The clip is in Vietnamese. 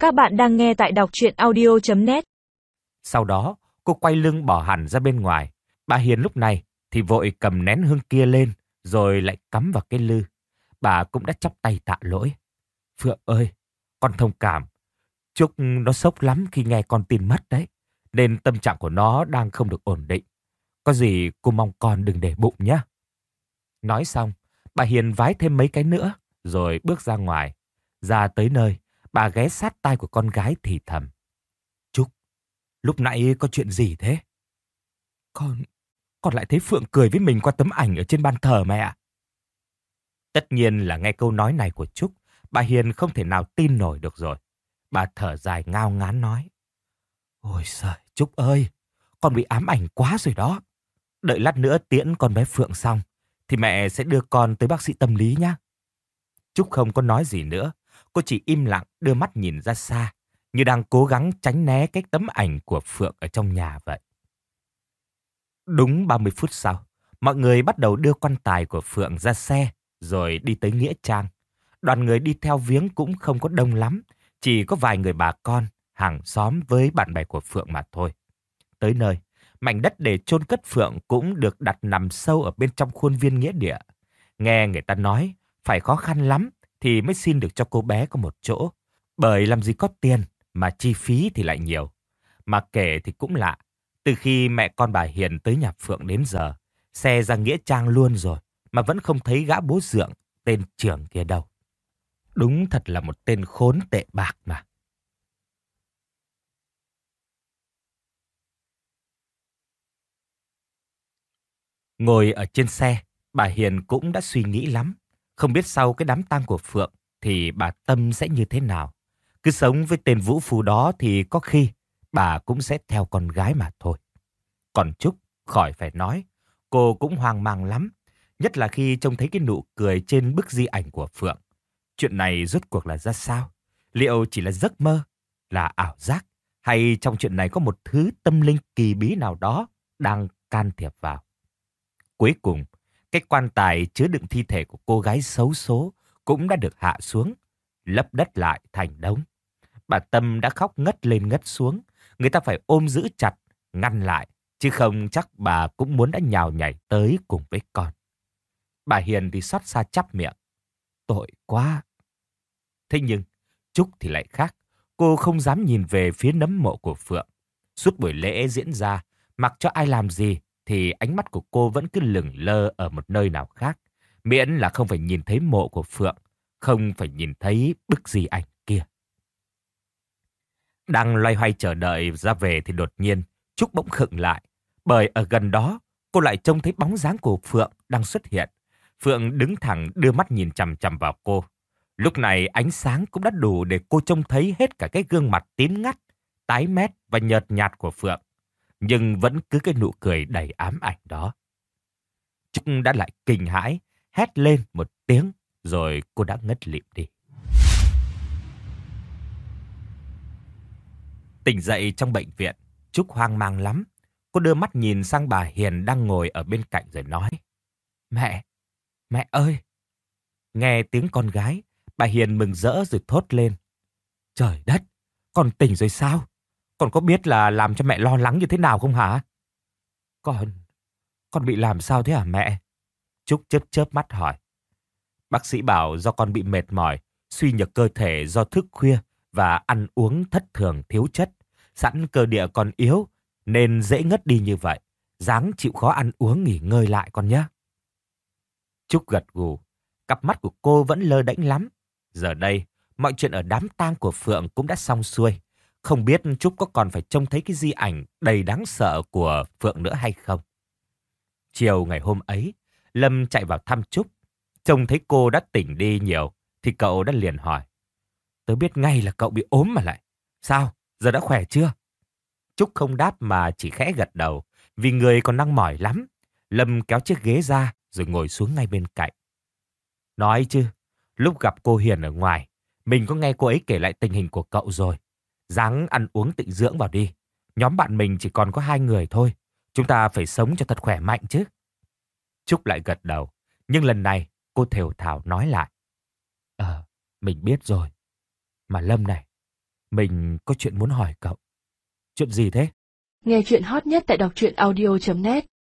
Các bạn đang nghe tại đọc truyện audio.net. Sau đó, cô quay lưng bỏ hẳn ra bên ngoài. Bà Hiền lúc này thì vội cầm nén hương kia lên, rồi lại cắm vào cái lư. Bà cũng đã chắp tay tạ lỗi. Phượng ơi, con thông cảm. Trúc nó sốc lắm khi nghe con tin mất đấy. Nên tâm trạng của nó đang không được ổn định. Có gì cô mong con đừng để bụng nhé. Nói xong, bà Hiền vái thêm mấy cái nữa, rồi bước ra ngoài. Ra tới nơi, bà ghé sát tai của con gái thì thầm. Trúc, lúc nãy có chuyện gì thế? Con lại thấy Phượng cười với mình qua tấm ảnh ở trên ban thờ mẹ ạ. Tất nhiên là nghe câu nói này của Trúc, bà Hiền không thể nào tin nổi được rồi. Bà thở dài ngao ngán nói. Ôi giời, Trúc ơi, con bị ám ảnh quá rồi đó. Đợi lát nữa tiễn con bé Phượng xong, thì mẹ sẽ đưa con tới bác sĩ tâm lý nhé. Trúc không có nói gì nữa, cô chỉ im lặng đưa mắt nhìn ra xa, như đang cố gắng tránh né cái tấm ảnh của Phượng ở trong nhà vậy. Đúng 30 phút sau, mọi người bắt đầu đưa quan tài của Phượng ra xe, rồi đi tới Nghĩa Trang. Đoàn người đi theo viếng cũng không có đông lắm, chỉ có vài người bà con, hàng xóm với bạn bè của Phượng mà thôi. Tới nơi, mảnh đất để chôn cất Phượng cũng được đặt nằm sâu ở bên trong khuôn viên nghĩa địa. Nghe người ta nói, phải khó khăn lắm thì mới xin được cho cô bé có một chỗ. Bởi làm gì có tiền mà chi phí thì lại nhiều. Mà kể thì cũng lạ, từ khi mẹ con bà Hiền tới nhà Phượng đến giờ, xe ra Nghĩa Trang luôn rồi, mà vẫn không thấy gã bố Dượng tên Trường kia đâu. Đúng thật là một tên khốn tệ bạc mà. Ngồi ở trên xe, bà Hiền cũng đã suy nghĩ lắm. Không biết sau cái đám tang của Phượng thì bà Tâm sẽ như thế nào. Cứ sống với tên vũ phu đó thì có khi bà cũng sẽ theo con gái mà thôi. Còn Trúc, khỏi phải nói, cô cũng hoang mang lắm. Nhất là khi trông thấy cái nụ cười trên bức di ảnh của Phượng. Chuyện này rốt cuộc là ra sao? Liệu chỉ là giấc mơ, là ảo giác? Hay trong chuyện này có một thứ tâm linh kỳ bí nào đó đang can thiệp vào? Cuối cùng, cái quan tài chứa đựng thi thể của cô gái xấu số cũng đã được hạ xuống, lấp đất lại thành đống. Bà Tâm đã khóc ngất lên ngất xuống, người ta phải ôm giữ chặt, ngăn lại, chứ không chắc bà cũng muốn đã nhào nhảy tới cùng với con. Bà Hiền thì xót xa chắp miệng. Tội quá. Thế nhưng, Trúc thì lại khác. Cô không dám nhìn về phía nấm mộ của Phượng. Suốt buổi lễ diễn ra, mặc cho ai làm gì, thì ánh mắt của cô vẫn cứ lửng lơ ở một nơi nào khác. Miễn là không phải nhìn thấy mộ của Phượng, không phải nhìn thấy bức di ảnh kia. Đang loay hoay chờ đợi ra về thì đột nhiên, Trúc bỗng khựng lại. Bởi ở gần đó, cô lại trông thấy bóng dáng của Phượng đang xuất hiện. Phượng đứng thẳng đưa mắt nhìn chằm chằm vào cô. Lúc này ánh sáng cũng đã đủ để cô trông thấy hết cả cái gương mặt tím ngắt, tái mét và nhợt nhạt của Phượng. Nhưng vẫn cứ cái nụ cười đầy ám ảnh đó. Trúc đã lại kinh hãi, hét lên một tiếng, rồi cô đã ngất lịm đi. Tỉnh dậy trong bệnh viện, Trúc hoang mang lắm. Cô đưa mắt nhìn sang bà Hiền đang ngồi ở bên cạnh rồi nói. Mẹ ơi! Nghe tiếng con gái, bà Hiền mừng rỡ rồi thốt lên. Trời đất! Con tỉnh rồi sao? Con có biết là làm cho mẹ lo lắng như thế nào không hả? Con bị làm sao thế hả mẹ? Trúc chớp chớp mắt hỏi. Bác sĩ bảo do con bị mệt mỏi, suy nhược cơ thể do thức khuya và ăn uống thất thường thiếu chất. Sẵn cơ địa còn yếu nên dễ ngất đi như vậy. Ráng chịu khó ăn uống nghỉ ngơi lại con nhé. Trúc gật gù. Cặp mắt của cô vẫn lơ đễnh lắm. Giờ đây, mọi chuyện ở đám tang của Phượng cũng đã xong xuôi. Không biết Trúc có còn phải trông thấy cái di ảnh đầy đáng sợ của Phượng nữa hay không? Chiều ngày hôm ấy, Lâm chạy vào thăm Trúc. Trông thấy cô đã tỉnh đi nhiều, thì cậu đã liền hỏi. Tớ biết ngay là cậu bị ốm mà lại. Sao? Giờ đã khỏe chưa? Trúc không đáp mà chỉ khẽ gật đầu, vì người còn đang mỏi lắm. Lâm kéo chiếc ghế ra rồi ngồi xuống ngay bên cạnh. Nói chứ, lúc gặp cô Hiền ở ngoài, mình có nghe cô ấy kể lại tình hình của cậu rồi. Ráng ăn uống tịnh dưỡng vào đi. Nhóm bạn mình chỉ còn có 2 người thôi. Chúng ta phải sống cho thật khỏe mạnh chứ. Trúc lại gật đầu, nhưng lần này cô thều thào nói lại. Mình biết rồi. Mà Lâm này, Mình có chuyện muốn hỏi cậu. Chuyện gì thế? Nghe chuyện hot nhất tại đọc truyện audio.net